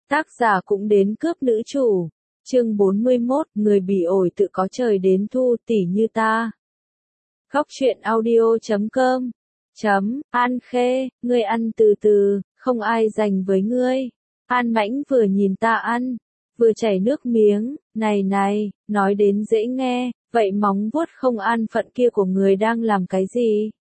Tác giả cũng đến cướp nữ chủ. Chương 41, người bị ổi tự có trời đến thu, tỉ như ta. Góc truyện audio.com An Khê, ngươi ăn từ từ, không ai dành với ngươi. An Mãnh vừa nhìn ta ăn, vừa chảy nước miếng, này, nói đến dễ nghe, vậy móng vuốt không an phận kia của người đang làm cái gì?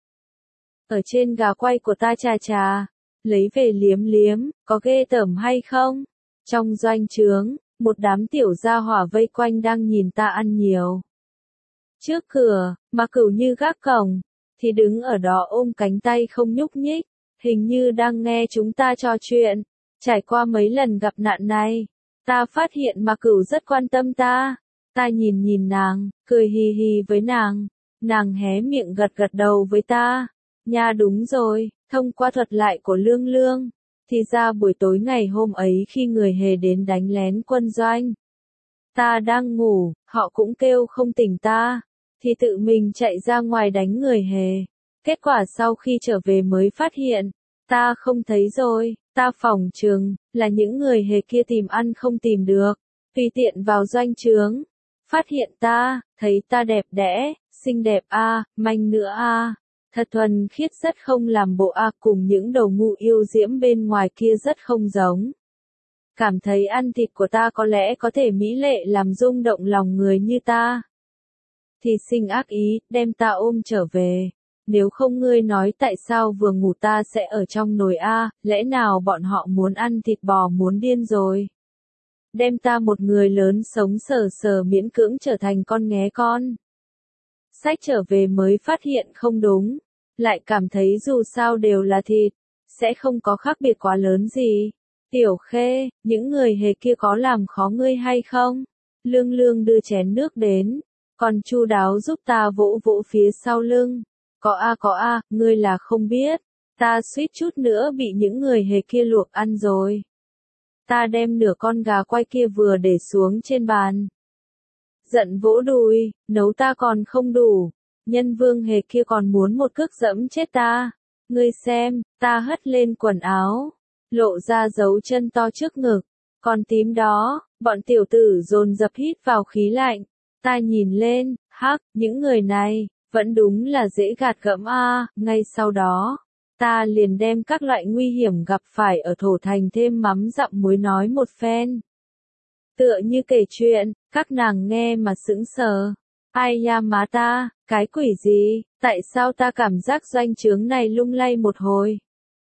Ở trên gà quay của ta chà, lấy về liếm liếm, có ghê tởm hay không? Trong doanh trướng, một đám tiểu gia hỏa vây quanh đang nhìn ta ăn nhiều. Trước cửa, mà Cửu như gác cổng, thì đứng ở đó ôm cánh tay không nhúc nhích, hình như đang nghe chúng ta trò chuyện. Trải qua mấy lần gặp nạn này, ta phát hiện mà Cửu rất quan tâm ta. Ta nhìn nàng, cười hì hì với nàng hé miệng gật đầu với ta. Nha đúng rồi, thông qua thuật lại của Lương Lương, thì ra buổi tối ngày hôm ấy khi người hề đến đánh lén quân doanh, ta đang ngủ, họ cũng kêu không tỉnh ta, thì tự mình chạy ra ngoài đánh người hề. Kết quả sau khi trở về mới phát hiện, ta không thấy rồi, ta phỏng chừng là những người hề kia tìm ăn không tìm được, tùy tiện vào doanh trướng, phát hiện ta, thấy ta đẹp đẽ, xinh đẹp manh nữa thật thuần khiết rất không làm bộ cùng những đầu ngu yêu diễm bên ngoài kia rất không giống. Cảm thấy ăn thịt của ta có lẽ có thể mỹ lệ làm rung động lòng người như ta. Thì sinh ác ý, đem ta ôm trở về. Nếu không ngươi nói tại sao vừa ngủ ta sẽ ở trong nồi lẽ nào bọn họ muốn ăn thịt bò muốn điên rồi. Đem ta một người lớn sống sờ miễn cưỡng trở thành con nghé con. Sách trở về mới phát hiện không đúng, lại cảm thấy dù sao đều là thịt, sẽ không có khác biệt quá lớn gì. Tiểu Khê, những người hề kia có làm khó ngươi hay không? Lương Lương đưa chén nước đến, còn chu đáo giúp ta vỗ phía sau lưng. Có ngươi là không biết, ta suýt chút nữa bị những người hề kia luộc ăn rồi. Ta đem nửa con gà quay kia vừa để xuống trên bàn. Giận vỗ đùi, nấu ta còn không đủ, nhân vương hề kia còn muốn một cước dẫm chết ta. Ngươi xem, ta hất lên quần áo, lộ ra dấu chân to trước ngực, còn tím đó, bọn tiểu tử dồn dập hít vào khí lạnh. Ta nhìn lên, những người này, vẫn đúng là dễ gạt gẫm ngay sau đó, ta liền đem các loại nguy hiểm gặp phải ở thổ thành thêm mắm dặm muối nói một phen. Tựa như kể chuyện, các nàng nghe mà sững sờ. Ai ya má ta, cái quỷ gì, tại sao ta cảm giác doanh trướng này lung lay một hồi?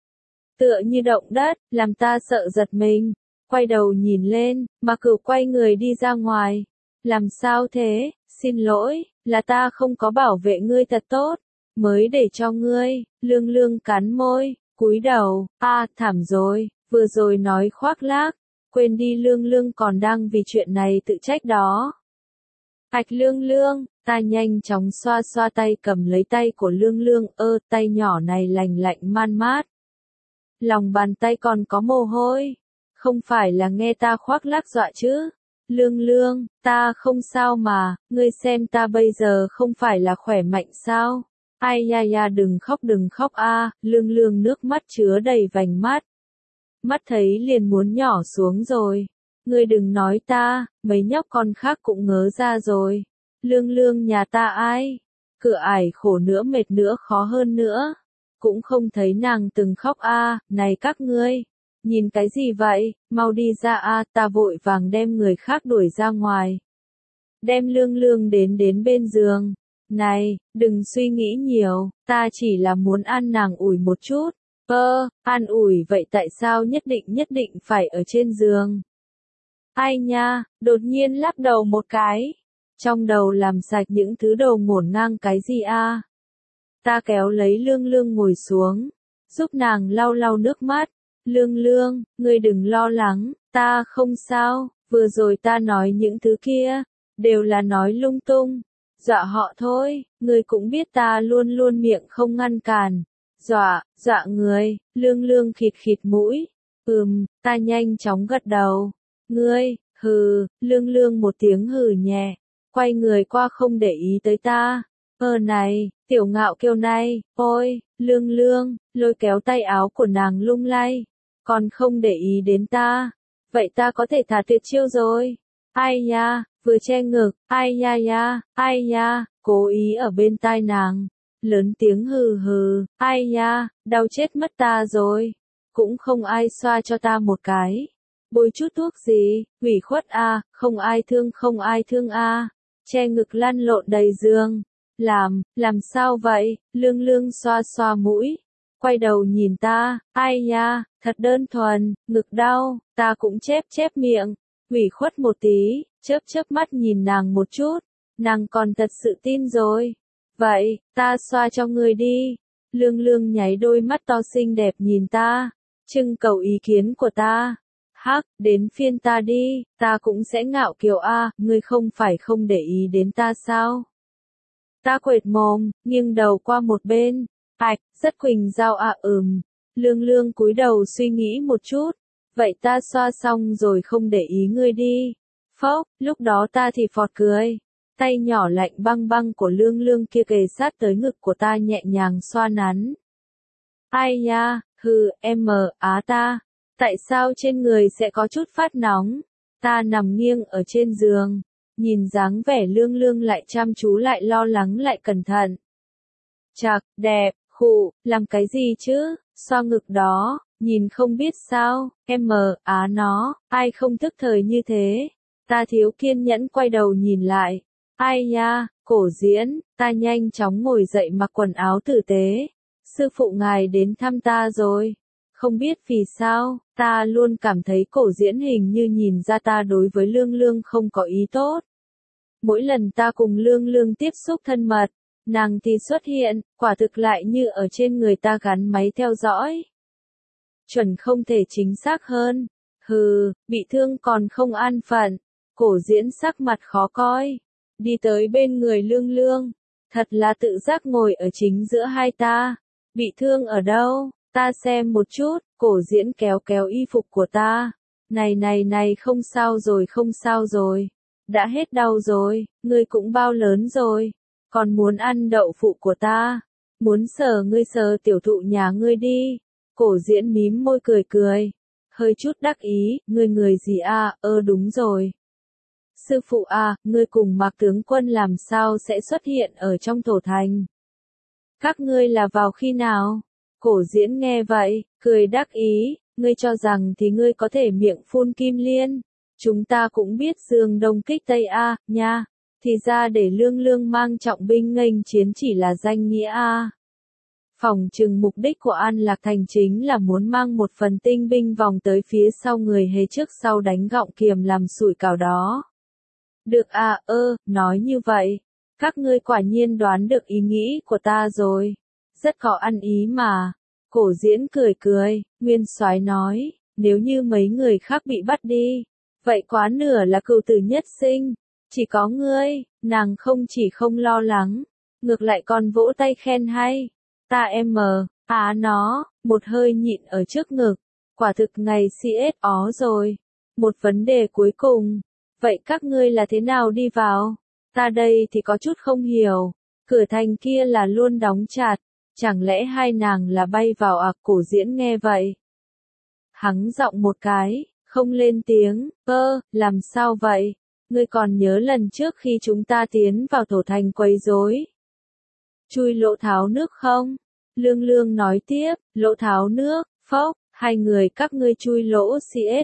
Tựa như động đất, làm ta sợ giật mình. Quay đầu nhìn lên, mà Cửu quay người đi ra ngoài. Làm sao thế, xin lỗi, là ta không có bảo vệ ngươi thật tốt, mới để cho ngươi. Lương Lương cắn môi, cúi đầu, thảm rồi, vừa rồi nói khoác lác, quên đi Lương Lương còn đang vì chuyện này tự trách đó. Lương Lương, ta nhanh chóng xoa tay cầm lấy tay của Lương Lương, tay nhỏ này lành lạnh man mát. Lòng bàn tay còn có mồ hôi, không phải là nghe ta khoác lác dọa chứ. Lương Lương, ta không sao mà, ngươi xem ta bây giờ không phải là khỏe mạnh sao? Ai ya đừng khóc Lương Lương nước mắt chứa đầy vành mắt. Mắt thấy liền muốn nhỏ xuống rồi. Ngươi đừng nói ta, mấy nhóc con khác cũng ngớ ra rồi. Lương Lương nhà ta ai? Cửa ải khổ nữa mệt nữa khó hơn nữa. Cũng không thấy nàng từng khóc này các ngươi. Nhìn cái gì vậy, mau đi ra ta vội vàng đem người khác đuổi ra ngoài. Đem Lương Lương đến bên giường. Này, đừng suy nghĩ nhiều, ta chỉ là muốn an nàng ủi một chút. An ủi vậy tại sao nhất định phải ở trên giường? Ai nha, đột nhiên lắc đầu một cái. Trong đầu làm sạch những thứ đồ ngổn ngang cái gì Ta kéo lấy Lương Lương ngồi xuống, giúp nàng lau nước mắt. Lương Lương, ngươi đừng lo lắng, ta không sao, vừa rồi ta nói những thứ kia, đều là nói lung tung, dọa họ thôi, ngươi cũng biết ta luôn miệng không ngăn cản, dọa người. Lương Lương khịt mũi, ta nhanh chóng gật đầu, ngươi, Lương Lương một tiếng hừ nhẹ, quay người qua không để ý tới ta. Này, tiểu ngạo kiều này, ôi, Lương Lương, lôi kéo tay áo của nàng lung lay, còn không để ý đến ta. Vậy ta có thể thả tuyệt chiêu rồi. Ai nha, vừa che ngực, ai nha, cố ý ở bên tai nàng. Lớn tiếng hừ hừ, ai nha, đau chết mất ta rồi. Cũng không ai xoa cho ta một cái. Bôi chút thuốc gì, ủy khuất a, không ai thương a. Che ngực lăn lộn đầy giường. Làm sao vậy, lương lương xoa xoa mũi. Quay đầu nhìn ta, ai nha, thật đơn thuần, ngực đau, ta cũng chép miệng. Ủy khuất một tí, chớp mắt nhìn nàng một chút. Nàng còn thật sự tin rồi. Vậy, ta xoa cho người đi. Lương lương nháy đôi mắt to xinh đẹp nhìn ta. Trưng cầu ý kiến của ta. Hắc, đến phiên ta đi, ta cũng sẽ ngạo kiều a, ngươi không phải không để ý đến ta sao? Ta quệt mồm, nghiêng đầu qua một bên. Ảch, rất Quỳnh Giao a Lương lương cúi đầu suy nghĩ một chút. Vậy ta xoa xong rồi không để ý ngươi đi. Phốc, lúc đó ta thì phọt cười. Tay nhỏ lạnh băng băng của lương lương kia kề sát tới ngực của ta nhẹ nhàng xoa nắn. Ai nha, ta. Tại sao trên người sẽ có chút phát nóng? Ta nằm nghiêng ở trên giường. Nhìn dáng vẻ lương lương lại chăm chú lại lo lắng lại cẩn thận. Chạc, đẹp, làm cái gì chứ? Xoa ngực đó, nhìn không biết sao, ai không thức thời như thế? Ta thiếu kiên nhẫn quay đầu nhìn lại. Ai nha, Cổ Diễn, ta nhanh chóng ngồi dậy mặc quần áo tử tế. Sư phụ ngài đến thăm ta rồi. Không biết vì sao, ta luôn cảm thấy Cổ Diễn hình như nhìn ra ta đối với lương lương không có ý tốt. Mỗi lần ta cùng lương lương tiếp xúc thân mật, nàng thì xuất hiện, quả thực lại như ở trên người ta gắn máy theo dõi. Chuẩn không thể chính xác hơn. Bị thương còn không an phận. Cổ Diễn sắc mặt khó coi. Đi tới bên người lương lương. Thật là tự giác ngồi ở chính giữa hai ta. Bị thương ở đâu? Ta xem một chút. Cổ Diễn kéo kéo y phục của ta. Này không sao rồi. Đã hết đau rồi. Ngươi cũng bao lớn rồi. Còn muốn ăn đậu phụ của ta. Muốn sờ ngươi sờ tiểu thụ nhà ngươi đi. Cổ Diễn mím môi cười. Hơi chút đắc ý. Người gì à? Đúng rồi. Sư phụ à, ngươi cùng Mạc tướng quân làm sao sẽ xuất hiện ở trong thổ thành? Các ngươi là vào khi nào? Cổ Diễn nghe vậy, cười đắc ý, ngươi cho rằng thì ngươi có thể miệng phun kim liên. Chúng ta cũng biết Dương Đông kích Tây a, nha. Thì ra để lương lương mang trọng binh nghênh chiến chỉ là danh nghĩa a. Phỏng chừng mục đích của An Lạc Thành chính là muốn mang một phần tinh binh vòng tới phía sau người Hề trước sau đánh gọng kiềm làm sủi cảo đó. Được à, nói như vậy. Các ngươi quả nhiên đoán được ý nghĩ của ta rồi. Rất có ăn ý mà. Cổ Diễn cười, Nguyên Soái nói, nếu như mấy người khác bị bắt đi, vậy quá nửa là cửu tử nhất sinh. Chỉ có ngươi, nàng không chỉ không lo lắng, ngược lại còn vỗ tay khen hay. Ta nó, một hơi nhịn ở trước ngực. Quả thực ngày CSO rồi. Một vấn đề cuối cùng. Vậy các ngươi là thế nào đi vào? Ta đây thì có chút không hiểu. Cửa thành kia là luôn đóng chặt. Chẳng lẽ hai nàng là bay vào à? Cổ Diễn nghe vậy. Hắng giọng một cái, không lên tiếng. Làm sao vậy? Ngươi còn nhớ lần trước khi chúng ta tiến vào thổ thành quấy rối, chui lỗ tháo nước không? Lương lương nói tiếp, lỗ tháo nước, phốc, hai người các ngươi chui lỗ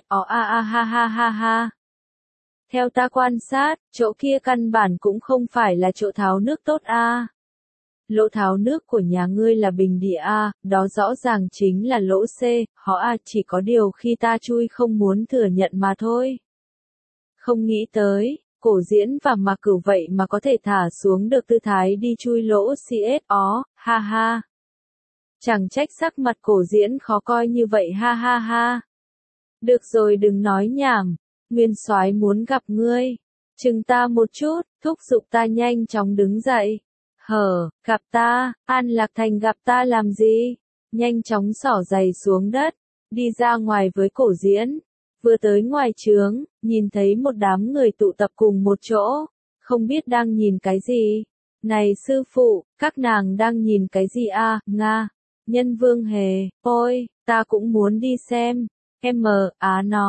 ha. Theo ta quan sát, chỗ kia căn bản cũng không phải là chỗ tháo nước tốt a. Lỗ tháo nước của nhà ngươi là bình địa a, đó rõ ràng chính là lỗ C, chỉ có điều khi ta chui không muốn thừa nhận mà thôi. Không nghĩ tới, Cổ Diễn và Mạc Cửu vậy mà có thể thả xuống được tư thái đi chui lỗ CSO, ha. Chẳng trách sắc mặt Cổ Diễn khó coi như vậy ha. Được rồi đừng nói nhảm. Nguyên Soái muốn gặp ngươi. Chừng ta một chút, thúc giục ta nhanh chóng đứng dậy. Gặp ta, An Lạc Thành gặp ta làm gì? Nhanh chóng xỏ giày xuống đất, đi ra ngoài với Cổ Diễn. Vừa tới ngoài trướng, nhìn thấy một đám người tụ tập cùng một chỗ. Không biết đang nhìn cái gì? Này sư phụ, các nàng đang nhìn cái gì a? Nga. Nhân Vương Hề, ôi, ta cũng muốn đi xem. Nó,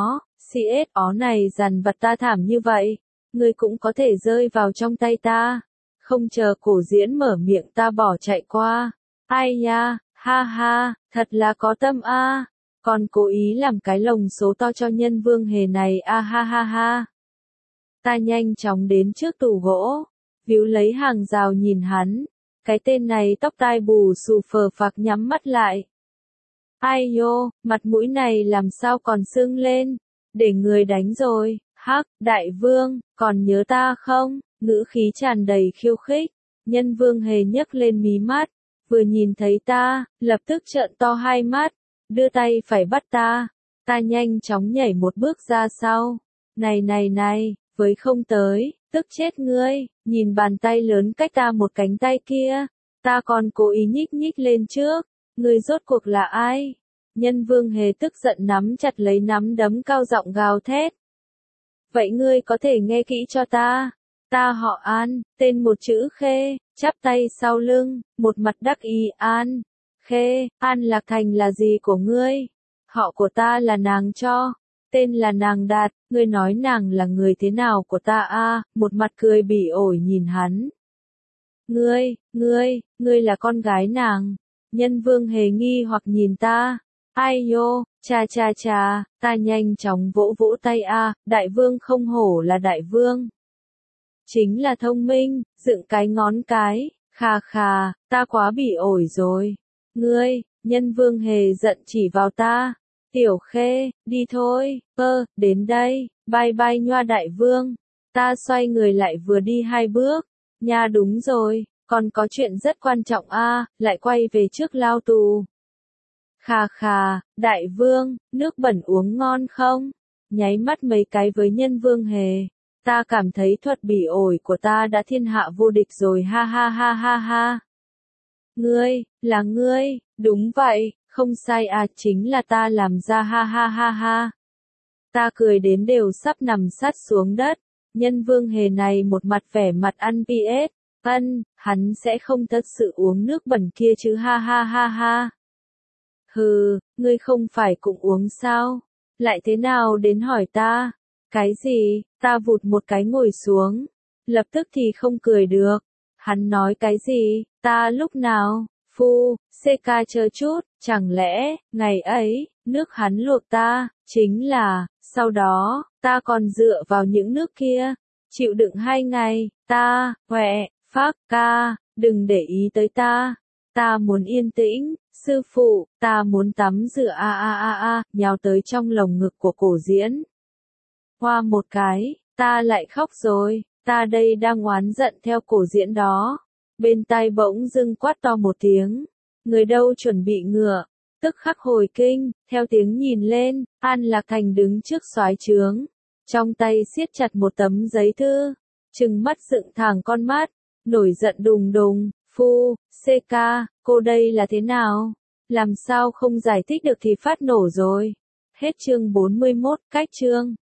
CS ó này dằn vặt ta thảm như vậy, ngươi cũng có thể rơi vào trong tay ta. Không chờ Cổ Diễn mở miệng ta bỏ chạy qua. Ai nha, ha ha, thật là có tâm a. Còn cố ý làm cái lồng số to cho Nhân Vương Hề này a ha ha ha. Ta nhanh chóng đến trước tủ gỗ, víu lấy hàng rào nhìn hắn. Cái tên này tóc tai bù xù phờ phạc nhắm mắt lại. Ai nhô, mặt mũi này làm sao còn sưng lên, để người đánh rồi, hắc, đại vương, còn nhớ ta không, ngữ khí tràn đầy khiêu khích. Nhân Vương Hề nhấc lên mí mắt, vừa nhìn thấy ta, lập tức trợn to hai mắt, đưa tay phải bắt ta. Ta nhanh chóng nhảy một bước ra sau. Này, với không tới, tức chết ngươi, nhìn bàn tay lớn cách ta một cánh tay kia, ta còn cố ý nhích nhích lên trước, ngươi rốt cuộc là ai? Nhân Vương Hề tức giận nắm chặt lấy nắm đấm cao giọng gào thét. Vậy ngươi có thể nghe kỹ cho ta, ta họ An, tên một chữ Khê, chắp tay sau lưng, một mặt đắc ý An. Khê, An Lạc Thành là gì của ngươi? Họ của ta là nàng cho, tên là nàng Đạt, ngươi nói nàng là người thế nào của ta a? Một mặt cười bỉ ổi nhìn hắn. Ngươi là con gái nàng. Nhân Vương Hề nghi hoặc nhìn ta. Ai nhô, cha, ta nhanh chóng vỗ vỗ tay a, đại vương không hổ là đại vương. Chính là thông minh, dựng cái ngón cái, khà, ta quá bỉ ổi rồi. Ngươi, Nhân Vương Hề giận chỉ vào ta. Tiểu Khê, đi thôi, đến đây, bye nhoa đại vương. Ta xoay người lại vừa đi hai bước. Nha đúng rồi, còn có chuyện rất quan trọng a, lại quay về trước lao tù. Khà, đại vương, nước bẩn uống ngon không? Nháy mắt mấy cái với Nhân Vương Hề. Ta cảm thấy thuật bỉ ổi của ta đã thiên hạ vô địch rồi ha ha. Ngươi, là ngươi, đúng vậy, không sai à, chính là ta làm ra ha ha. Ta cười đến đều sắp nằm sát xuống đất. Nhân Vương Hề này một mặt vẻ mặt ăn PS, hắn sẽ không thật sự uống nước bẩn kia chứ ha ha. Hừ, ngươi không phải cũng uống sao? Lại thế nào đến hỏi ta? Cái gì? Ta vụt một cái ngồi xuống. Lập tức thì không cười được. Hắn nói cái gì? Ta lúc nào? Phu, CK chờ chút, chẳng lẽ, ngày ấy, nước hắn luộc ta, chính là, sau đó, ta còn dựa vào những nước kia, chịu đựng 2 ngày, ta, ca, đừng để ý tới ta muốn yên tĩnh, sư phụ, ta muốn tắm rửa nhào tới trong lồng ngực của Cổ Diễn. Hoa một cái, ta lại khóc rồi, ta đây đang oán giận theo Cổ Diễn đó. Bên tai bỗng dưng quát to một tiếng, người đâu chuẩn bị ngựa, tức khắc hồi kinh, theo tiếng nhìn lên, An Lạc Thành đứng trước soái trướng, trong tay siết chặt một tấm giấy thư, trừng mắt dựng thẳng con mắt, nổi giận đùng, phu, CK, cô đây là thế nào? Làm sao không giải thích được thì phát nổ rồi. Hết chương 41, cách chương.